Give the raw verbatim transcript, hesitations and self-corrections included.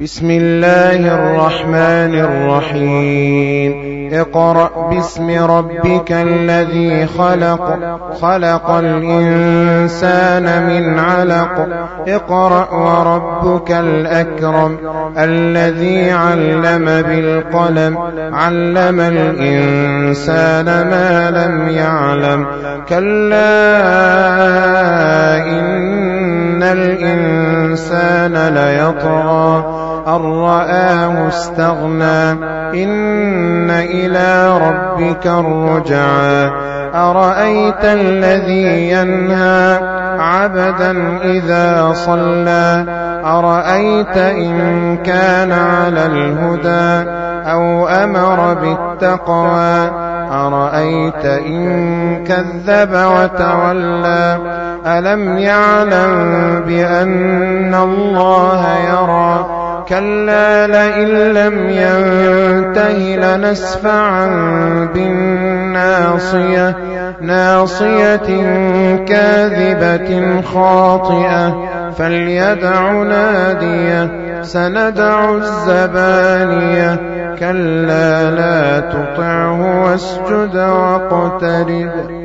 بسم الله الرحمن الرحيم اقرأ باسم ربك الذي خلق خلق الإنسان من علق اقرأ وربك الأكرم الذي علم بالقلم علم الإنسان ما لم يعلم كلا إن الإنسان ليطغى أن رآه استغنى إن إلى ربك الرجعى أرأيت الذي ينهى عبدا إذا صلى أرأيت إن كان على الهدى أو أمر بالتقوى أرأيت إن كذب وتولى ألم يعلم بأن الله يرى كلا لئن لم ينته لنسفعا بالناصية ناصية كاذبة خاطئة فليدع نادية سندع الزبانية كلا لا تطعه واسجد واقترب